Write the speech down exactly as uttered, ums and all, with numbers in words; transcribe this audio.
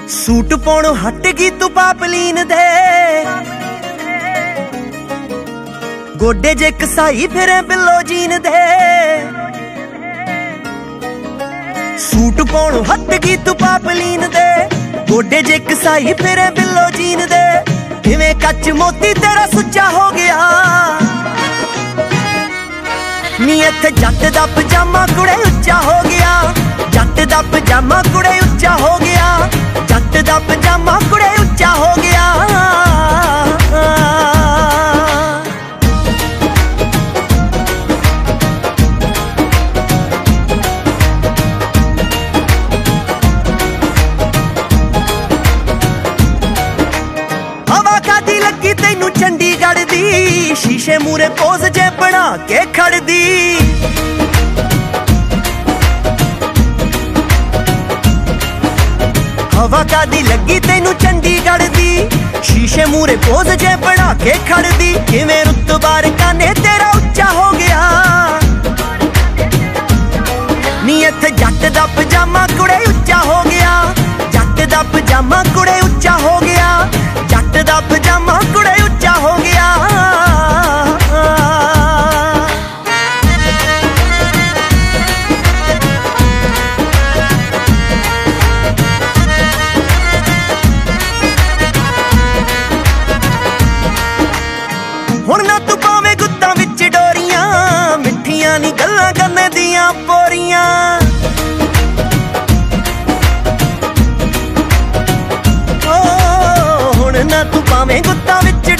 Suit पाउणों हट गई तू पापलीन दे, गोडे जे कसाई फिरे बिलो जीन दे। सूट पाउणों हट गई तू पापलीन दे, गोडे जे कसाई फिरे बिलो जीन दे। किवें कच मोती तेरा सुच्चा हो गया नी, इत्थे जट दा पजामा कुड़े उच्चा हो गया। जट दा पजामा कुड़े उच्चा हो गया, जट दा पजामा कुड़े उच्चा हो गया। हवा कादी लगी तैनू चंडीगढ़ दी, शीशे मूरे पोज जे बना के खड़दी। हवा कादी लगी तैनू चंडीगढ़ दी, शीशे मूरे पोज जे बना के खड़दी। किवें रुतबार काने तेरा उच्चा हो गया नी, इत्थे जट दा पजामा कुड़े उच्चा हो गया। जट दा पजामा कुड़े उच्चा हो गया, जट दा पजामा कुड़े उच्चा हो गया। हुण ना तू पावे गुत्तां विच डोरियां, मिठियां नी गल्लां करने दियां पोरियां। ओ हुण ना तू पावे गुत्तां विच